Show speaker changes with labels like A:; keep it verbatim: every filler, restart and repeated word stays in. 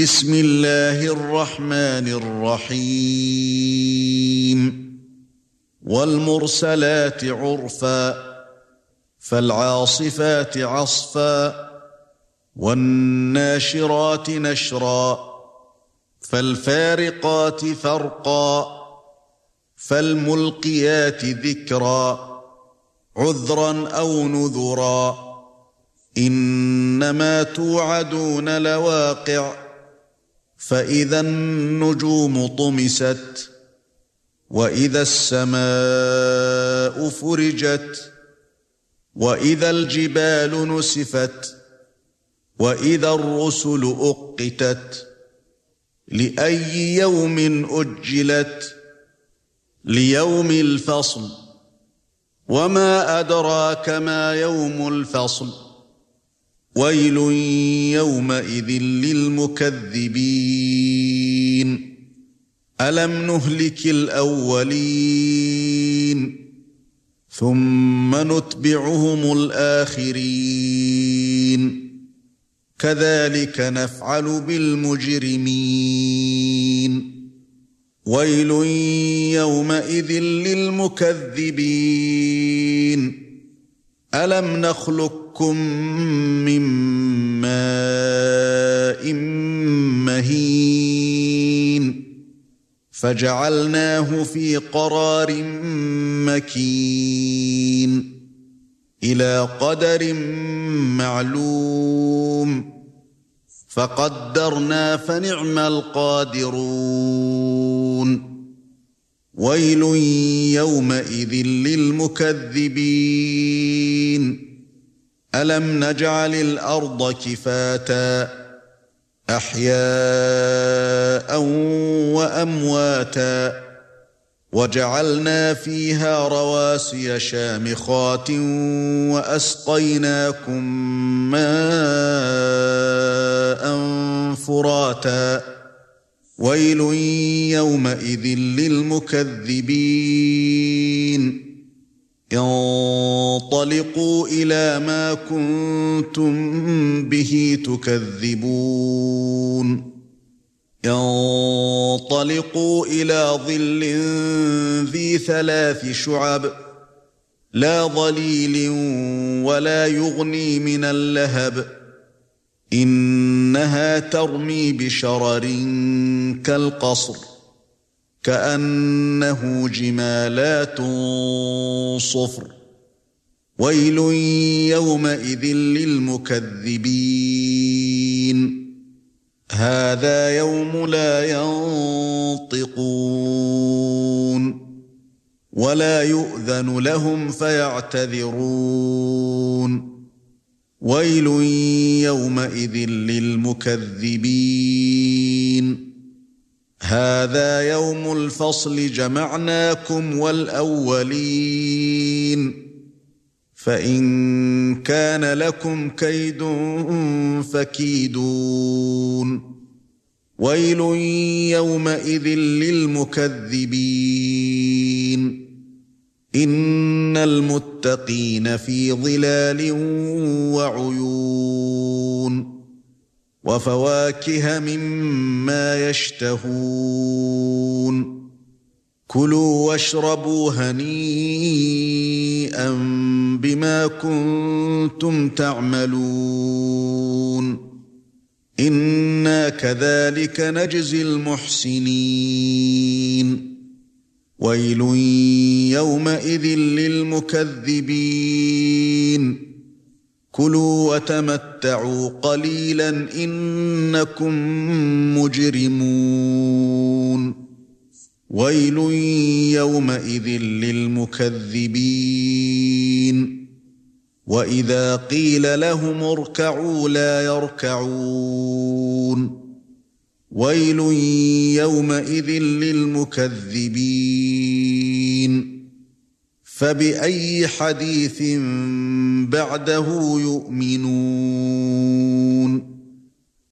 A: بسم الله الرحمن الرحيم والمرسلات عرفا فالعاصفات عصفا والناشرات نشرا فالفارقات فرقا فالملقيات ذكرا عذرا أو نذرا إنما توعدون لواقع فإذا النجوم طمست وإذا السماء فرجت وإذا الجبال نسفت وإذا الرسل أقتت لأي يوم أجلت ليوم الفصل وما أدراك ما يوم الفصل ويل يومئذ للمكذبين ألم نهلك الأولين ثم نتبعهم الآخرين كذلك نفعل بالمجرمين ويل يومئذ للمكذبين ألم نخلقكم من ماء مهين فجعلناه في قرار مكين إلى قدر معلوم فقدرنا فنعم القادرون ويل يومئذ للمكذبين ألم نجعل الأرض كفاتا أحياء وأمواتا وجعلنا فيها رواسي شامخات وأسقيناكم ماء فراتا ويل يومئذ للمكذبين انطلقوا إلى ما كنتم به تكذبون انطلقوا إلى ظل ذي ثلاث شعب لا ظليل ولا يغني من اللهب إنها ترمي بشرر كالقصر كأنه جمالات صفر ويل يومئذ للمكذبين هذا يوم لا ينطقون ولا يؤذن لهم فيعتذرون ويل يومئذ للمكذبين هذا يوم الفصل جمعناكم والأولين فإن كان لكم كيد فكيدون ويل يومئذ للمكذبين إن المتقين في ظلال وعيون وفواكه مما يشتهون كلوا واشربوا هنيئا بما كنتم تعملون إنا كذلك نجزي المحسنين ويل يومئذ للمكذبين كلوا وتمتعوا قليلا إنكم مجرمون ويل يومئذ للمكذبين وإذا قيل لهم اركعوا لا يركعون ويل يومئذ للمكذبين فبأي حديث بعده يؤمنون